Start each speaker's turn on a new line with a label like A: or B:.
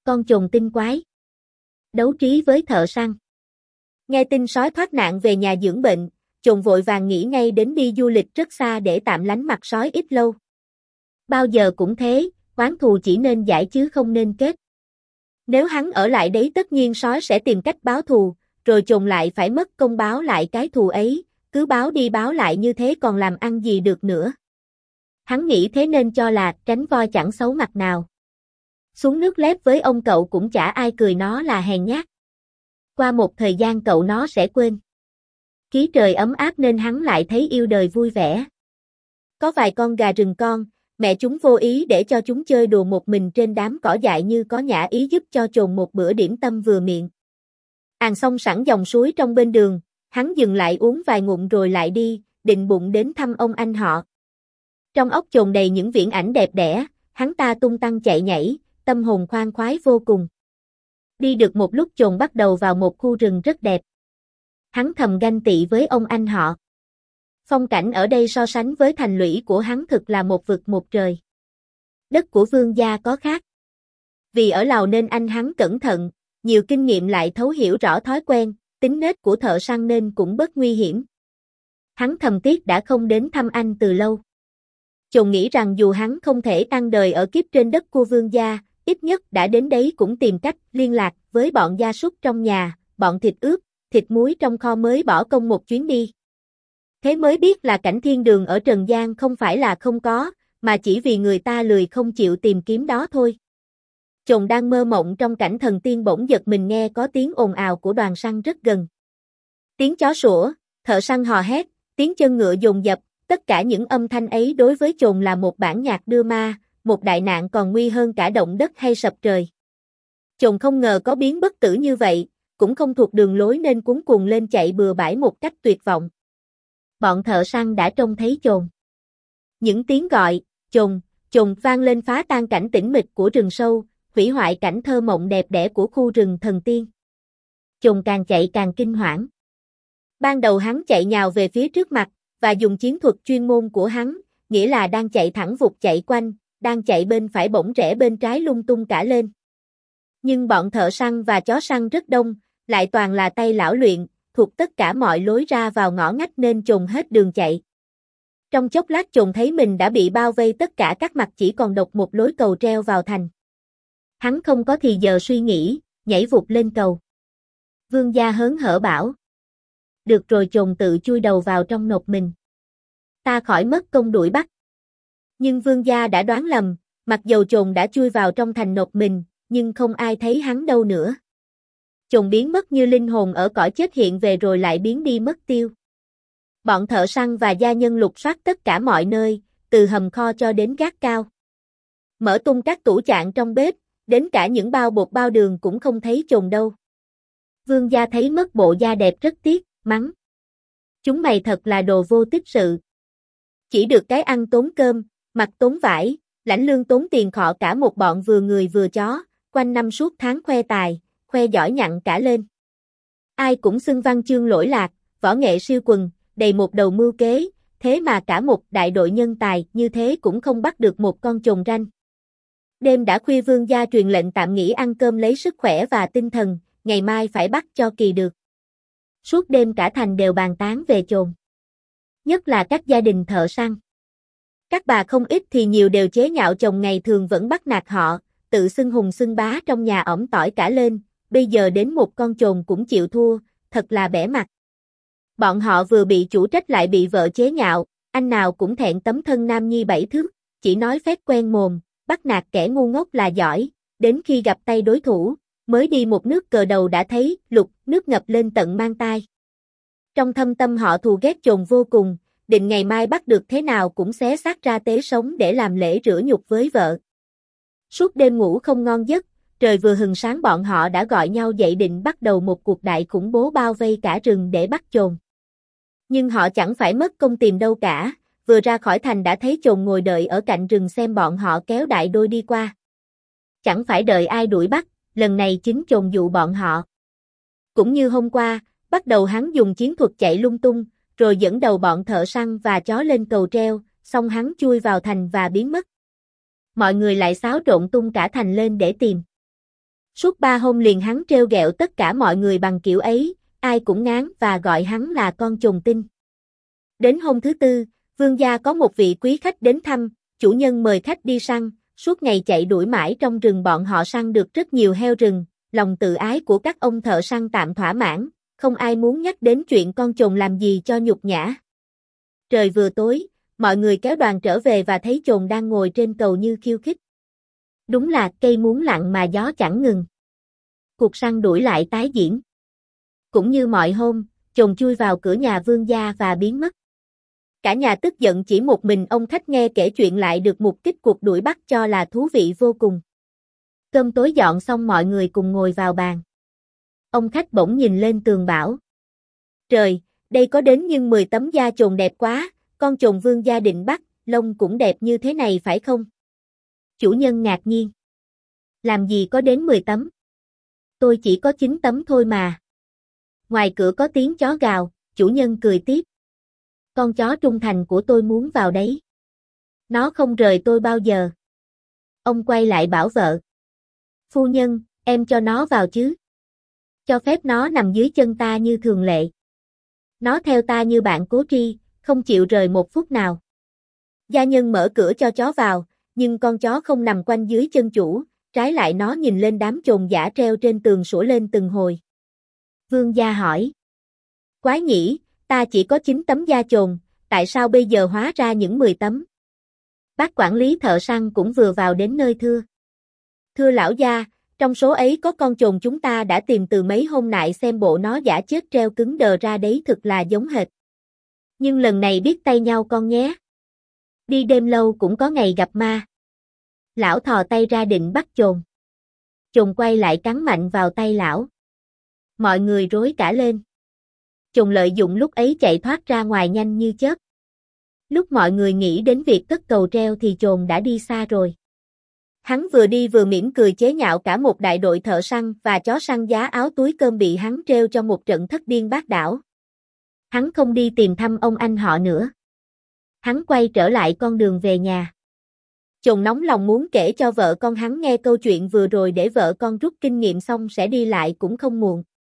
A: con chồn tinh quái. Đấu trí với thợ săn. Nghe tin sói thoát nạn về nhà dưỡng bệnh, chồn vội vàng nghĩ ngay đến đi du lịch rất xa để tạm lánh mặt sói ít lâu. Bao giờ cũng thế, oán thù chỉ nên giải chứ không nên kết. Nếu hắn ở lại đấy tất nhiên sói sẽ tìm cách báo thù, rồi chồn lại phải mất công báo lại cái thù ấy, cứ báo đi báo lại như thế còn làm ăn gì được nữa. Hắn nghĩ thế nên cho là tránh voi chẳng xấu mặt nào. Xuống nước lép với ông cậu cũng chả ai cười nó là hèn nhát. Qua một thời gian cậu nó sẽ quên. Khí trời ấm áp nên hắn lại thấy yêu đời vui vẻ. Có vài con gà rừng con, mẹ chúng vô ý để cho chúng chơi đùa một mình trên đám cỏ dại như có nhã ý giúp cho chồn một bữa điểm tâm vừa miệng. Ăn xong sẵn dòng suối trong bên đường, hắn dừng lại uống vài ngụm rồi lại đi, định bụng đến thăm ông anh họ. Trong óc chồn đầy những viễn ảnh đẹp đẽ, hắn ta tung tăng chạy nhảy, tâm hồn khoan khoái vô cùng. Đi được một lúc chồn bắt đầu vào một khu rừng rất đẹp. Hắn thầm ganh tị với ông anh họ. Phong cảnh ở đây so sánh với thành lũy của hắn thực là một vực một trời. Đất của vương gia có khác. Vì ở Lào nên anh hắn cẩn thận, nhiều kinh nghiệm lại thấu hiểu rõ thói quen, tính nết của thợ săn nên cũng bớt nguy hiểm. Hắn thầm tiếc đã không đến thăm anh từ lâu. Chồn nghĩ rằng dù hắn không thể ăn đời ở kiếp trên đất của vương gia, ít nhất đã đến đấy cũng tìm cách liên lạc với bọn gia súc trong nhà, bọn thịt ướp, thịt muối trong kho mới bỏ công một chuyến đi. Thế mới biết là cảnh thiên đường ở Trần gian không phải là không có, mà chỉ vì người ta lười không chịu tìm kiếm đó thôi. Chồn đang mơ mộng trong cảnh thần tiên bỗng giật mình nghe có tiếng ồn ào của đoàn săn rất gần. Tiếng chó sủa, thợ săn hò hét, tiếng chân ngựa dồn dập, tất cả những âm thanh ấy đối với chồn là một bản nhạc đưa ma, một đại nạn còn nguy hơn cả động đất hay sập trời. Chồn không ngờ có biến bất tử như vậy, cũng không thuộc đường lối nên cuống cuồng lên chạy bừa bãi một cách tuyệt vọng. Bọn thợ săn đã trông thấy chồn. Những tiếng gọi, chồn, chồn vang lên phá tan cảnh tĩnh mịch của rừng sâu, hủy hoại cảnh thơ mộng đẹp đẽ của khu rừng thần tiên. Chồn càng chạy càng kinh hoảng. Ban đầu hắn chạy nhào về phía trước mặt, và dùng chiến thuật chuyên môn của hắn, nghĩa là đang chạy thẳng vụt chạy quanh, đang chạy bên phải bỗng rẽ bên trái lung tung cả lên. Nhưng bọn thợ săn và chó săn rất đông, lại toàn là tay lão luyện, thuộc tất cả mọi lối ra vào ngõ ngách nên chồn hết đường chạy. Trong chốc lát chồn thấy mình đã bị bao vây tất cả các mặt chỉ còn độc một lối cầu treo vào thành. Hắn không có thì giờ suy nghĩ, nhảy vụt lên cầu. Vương gia hớn hở bảo. Được rồi, chồn tự chui đầu vào trong nộp mình. Ta khỏi mất công đuổi bắt. Nhưng vương gia đã đoán lầm, mặc dầu chồn đã chui vào trong thành nộp mình, nhưng không ai thấy hắn đâu nữa. Chồn biến mất như linh hồn ở cõi chết hiện về rồi lại biến đi mất tiêu. Bọn thợ săn và gia nhân lục soát tất cả mọi nơi, từ hầm kho cho đến gác cao. Mở tung các tủ chạn trong bếp, đến cả những bao bột bao đường cũng không thấy chồn đâu. Vương gia thấy mất bộ da đẹp rất tiếc, mắng. Chúng mày thật là đồ vô tích sự. Chỉ được cái ăn tốn cơm, mặc tốn vải, lãnh lương tốn tiền khọ cả một bọn vừa người vừa chó, quanh năm suốt tháng khoe tài, khoe giỏi nhặn cả lên. Ai cũng xưng văn chương lỗi lạc, võ nghệ siêu quần, đầy một đầu mưu kế, thế mà cả một đại đội nhân tài như thế cũng không bắt được một con chồn ranh. Đêm đã khuya vương gia truyền lệnh tạm nghỉ ăn cơm lấy sức khỏe và tinh thần, ngày mai phải bắt cho kỳ được. Suốt đêm cả thành đều bàn tán về chồn. Nhất là các gia đình thợ săn. Các bà không ít thì nhiều đều chế nhạo chồng ngày thường vẫn bắt nạt họ, tự xưng hùng xưng bá trong nhà ỏm tỏi cả lên, bây giờ đến một con chồn cũng chịu thua, thật là bẽ mặt. Bọn họ vừa bị chủ trách lại bị vợ chế nhạo, anh nào cũng thẹn tấm thân nam nhi 7 thước, chỉ nói phét quen mồm, bắt nạt kẻ ngu ngốc là giỏi, đến khi gặp tay đối thủ, mới đi một nước cờ đầu đã thấy lục nước ngập lên tận mang tai. Trong thâm tâm họ thù ghét chồn vô cùng, định ngày mai bắt được thế nào cũng xé xác ra tế sống để làm lễ rửa nhục với vợ. Suốt đêm ngủ không ngon giấc, trời vừa hừng sáng bọn họ đã gọi nhau dậy định bắt đầu một cuộc đại khủng bố bao vây cả rừng để bắt chồn. Nhưng họ chẳng phải mất công tìm đâu cả, vừa ra khỏi thành đã thấy chồn ngồi đợi ở cạnh rừng xem bọn họ kéo đại đôi đi qua. Chẳng phải đợi ai đuổi bắt, lần này chính chồn dụ bọn họ. Cũng như hôm qua, bắt đầu hắn dùng chiến thuật chạy lung tung, rồi dẫn đầu bọn thợ săn và chó lên cầu treo, xong hắn chui vào thành và biến mất. Mọi người lại xáo trộn tung cả thành lên để tìm. Suốt 3 hôm liền hắn trêu ghẹo tất cả mọi người bằng kiểu ấy, ai cũng ngán và gọi hắn là con trùng tinh. Đến hôm thứ tư, vương gia có một vị quý khách đến thăm, chủ nhân mời khách đi săn, suốt ngày chạy đuổi mãi trong rừng bọn họ săn được rất nhiều heo rừng, lòng tự ái của các ông thợ săn tạm thỏa mãn, không ai muốn nhắc đến chuyện con trồn làm gì cho nhục nhã. Trời vừa tối, mọi người kéo đoàn trở về và thấy trồn đang ngồi trên cầu như khiêu khích. Đúng là cây muốn lặng mà gió chẳng ngừng. Cuộc săn đuổi lại tái diễn. Cũng như mọi hôm, trồn chui vào cửa nhà vương gia và biến mất. Cả nhà tức giận, chỉ một mình ông khách nghe kể chuyện lại được mục kích cuộc đuổi bắt cho là thú vị vô cùng. Cơm tối dọn xong mọi người cùng ngồi vào bàn. Ông khách bỗng nhìn lên tường bảo. Trời, đây có đến nhưng 10 tấm da trồn đẹp quá, con trồn vương gia định bắt, lông cũng đẹp như thế này phải không? Chủ nhân ngạc nhiên. Làm gì có đến 10 tấm? Tôi chỉ có 9 tấm thôi mà. Ngoài cửa có tiếng chó gào, chủ nhân cười tiếp. Con chó trung thành của tôi muốn vào đấy. Nó không rời tôi bao giờ. Ông quay lại bảo vợ. Phu nhân, em cho nó vào chứ. Cho phép nó nằm dưới chân ta như thường lệ. Nó theo ta như bạn cố tri, không chịu rời một phút nào. Gia nhân mở cửa cho chó vào, nhưng con chó không nằm quanh dưới chân chủ, trái lại nó nhìn lên đám trồn dã treo trên tường sủa lên từng hồi. Vương gia hỏi. Quái nhỉ, ta chỉ có 9 tấm da trồn, tại sao bây giờ hóa ra những 10 tấm? Bác quản lý thợ săn cũng vừa vào đến nơi thưa. Thưa lão gia, trong số ấy có con trồn chúng ta đã tìm từ mấy hôm nãy, xem bộ nó giả chết treo cứng đờ ra đấy, thực là giống hệt. Nhưng lần này biết tay nhau con nhé. Đi đêm lâu cũng có ngày gặp ma. Lão thò tay ra định bắt trồn. Trồn quay lại cắn mạnh vào tay lão. Mọi người rối cả lên. Trồn lợi dụng lúc ấy chạy thoát ra ngoài nhanh như chớp. Lúc mọi người nghĩ đến việc cất cầu treo thì trồn đã đi xa rồi. Hắn vừa đi vừa mỉm cười chế nhạo cả một đại đội thợ săn và chó săn giá áo túi cơm bị hắn trêu cho một trận thất điên bát đảo. Hắn không đi tìm thăm ông anh họ nữa. Hắn quay trở lại con đường về nhà. Trồn nóng lòng muốn kể cho vợ con hắn nghe câu chuyện vừa rồi để vợ con rút kinh nghiệm xong sẽ đi lại cũng không muộn.